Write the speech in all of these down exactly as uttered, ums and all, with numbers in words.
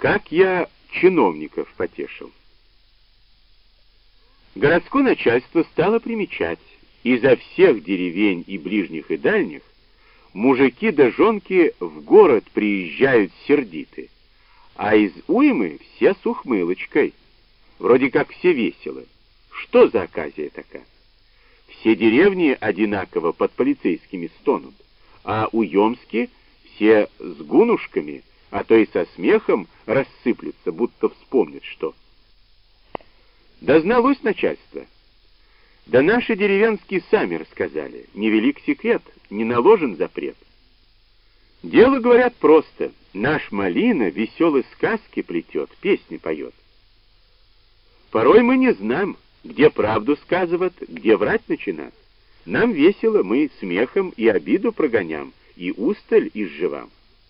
Как я чиновников потешил. Городское начальство стало примечать: изо всех деревень и ближних и дальних мужики да жонки в город приезжают сердиты, а из уймы все с ухмылочкой. Вроде как все веселы. Что за оказия такая? Все деревни одинаково под полицейскими стонут, а уемские все с гунушками, а то и со смехом рассыплются, будто вспомнят что. Да зналось начальство. Да наши деревенские сами рассказали. Невелик секрет, не наложен запрет. Дело, говорят, просто. Наш Малина веселые сказки плетет, песни поет. Порой мы не знаем, где правду сказывать, где врать начинать. Нам весело, мы смехом и обиду прогоням, и усталь изживам.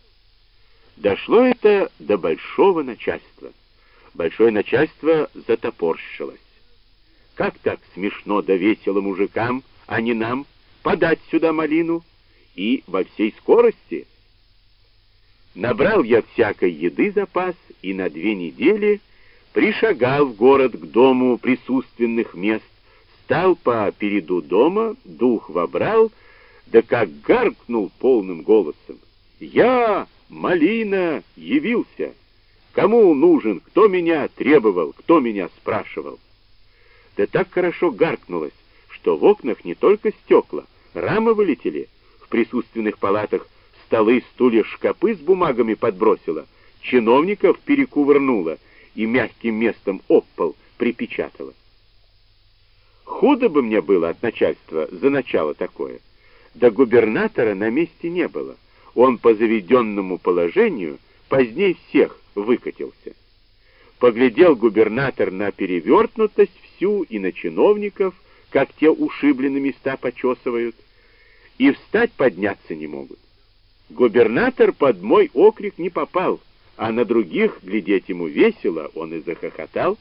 Дошло это до большого начальства. Большое начальство затопорщилось. Как так смешно да весело мужикам, а не нам, подать сюда малину? И во всей скорости. Набрал я всякой еды запас, и на две недели пришагал в город к дому присутственных мест, стал по переду дома, дух вобрал, да как гаркнул полным голосом: «Я, Малина, явился! Кому нужен, кто меня требовал, кто меня спрашивал?» Да так хорошо гаркнулось, что в окнах не только стекла, рамы вылетели, в присутственных палатах столы, стулья, шкапы с бумагами подбросило, чиновников перекувырнуло и мягким местом об пол припечатало. Худо бы мне было от начальства за начало такое. Да губернатора на месте не было. Он по заведенному положению поздней всех выкатился. Поглядел губернатор на перевертнутость всю и на чиновников, как те ушиблены места почесывают, и встать подняться не могут. Губернатор под мой окрик не попал, а на других глядеть ему весело, он и захохотал.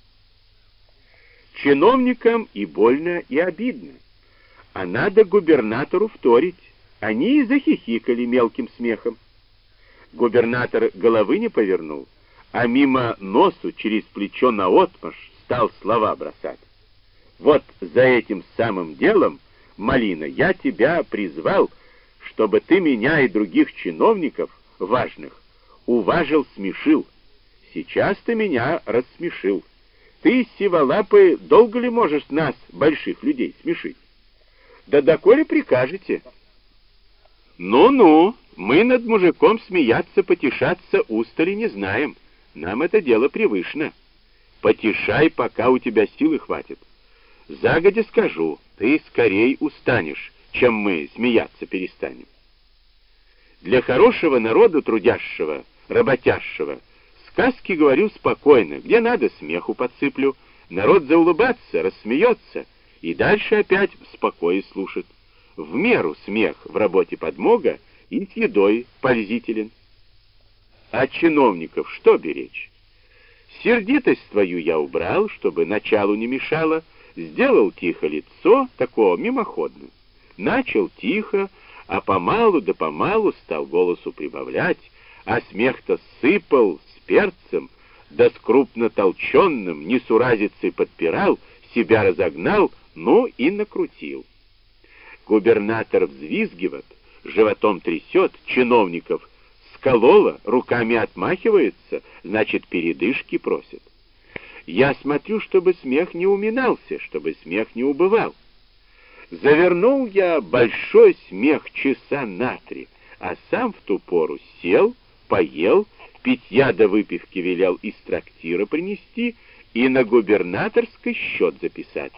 Чиновникам и больно, и обидно, а надо губернатору вторить. Они и захихикали мелким смехом. Губернатор головы не повернул, а мимо носу через плечо наотмашь стал слова бросать. «Вот за этим самым делом, Малина, я тебя призвал, чтобы ты меня и других чиновников важных уважил, смешил. Сейчас ты меня рассмешил. Ты, сиволапы, долго ли можешь нас, больших людей, смешить? Да доколе прикажете?» «Ну-ну, мы над мужиком смеяться, потешаться устали не знаем. Нам это дело привычно. Потешай, пока у тебя силы хватит. Загодя скажу, ты скорей устанешь, чем мы смеяться перестанем. Для хорошего народа трудящего, работящего, сказки говорю спокойно, где надо смеху подсыплю, народ заулыбаться, рассмеется, и дальше опять в спокое слушает. В меру смех в работе подмога и с едой пользителен. А чиновников что беречь? Сердитость твою я убрал, чтобы началу не мешало, сделал тихо лицо, такого мимоходно. Начал тихо, а помалу да помалу стал голосу прибавлять, а смех-то сыпал с перцем, да с крупно толченным, несуразицей подпирал, себя разогнал, ну и накрутил. Губернатор взвизгивает, животом трясет, чиновников сколола, руками отмахивается, значит, передышки просит. Я смотрю, чтобы смех не уминался, чтобы смех не убывал. Завернул я большой смех часа на три, а сам в ту пору сел, поел, питья до выпивки велел из трактира принести и на губернаторский счет записать.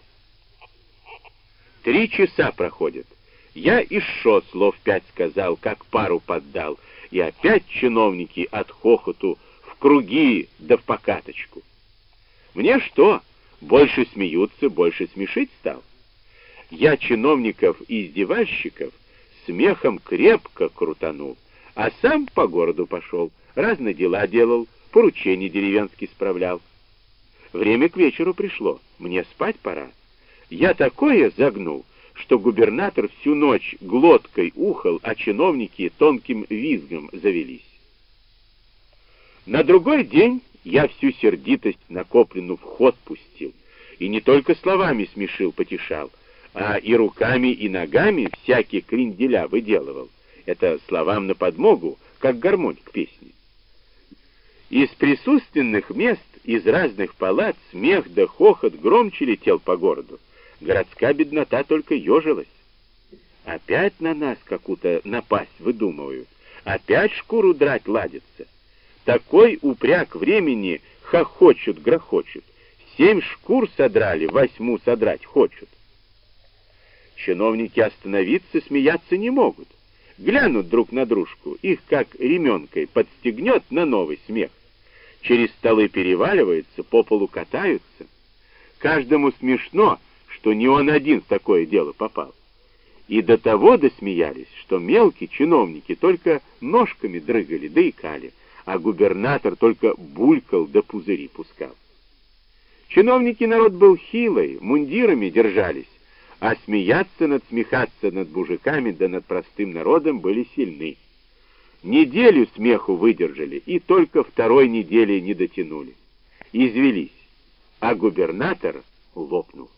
Три часа проходят. Я и шо слов пять сказал, как пару поддал, и опять чиновники от хохоту в круги да в покаточку. Мне что, больше смеются, больше смешить стал? Я чиновников и издевальщиков смехом крепко крутанул, а сам по городу пошел, разные дела делал, поручения деревенские справлял. Время к вечеру пришло, мне спать пора. Я такое загнул, что губернатор всю ночь глоткой ухал, а чиновники тонким визгом завелись. На другой день я всю сердитость накопленную в ход пустил, и не только словами смешил, потешал, а и руками, и ногами всякие кренделя выделывал. Это словам на подмогу, как гармонь к песне. Из присутственных мест, из разных палат, смех да хохот громче летел по городу. Городская беднота только ежилась. Опять на нас какую-то напасть выдумывают, опять шкуру драть ладится. Такой упряк времени хохочут, грохочут. Семь шкур содрали, восьму содрать хочут. Чиновники остановиться, смеяться не могут. Глянут друг на дружку, их как ременкой подстегнет на новый смех. Через столы переваливаются, по полу катаются. Каждому смешно, что не он один в такое дело попал. И до того досмеялись, что мелкие чиновники только ножками дрыгали да икали, а губернатор только булькал да пузыри пускал. Чиновники народ был хилый, мундирами держались, а смеяться, надсмехаться над мужиками да над простым народом были сильны. Неделю смеху выдержали, и только второй недели не дотянули. Извелись, а губернатор лопнул.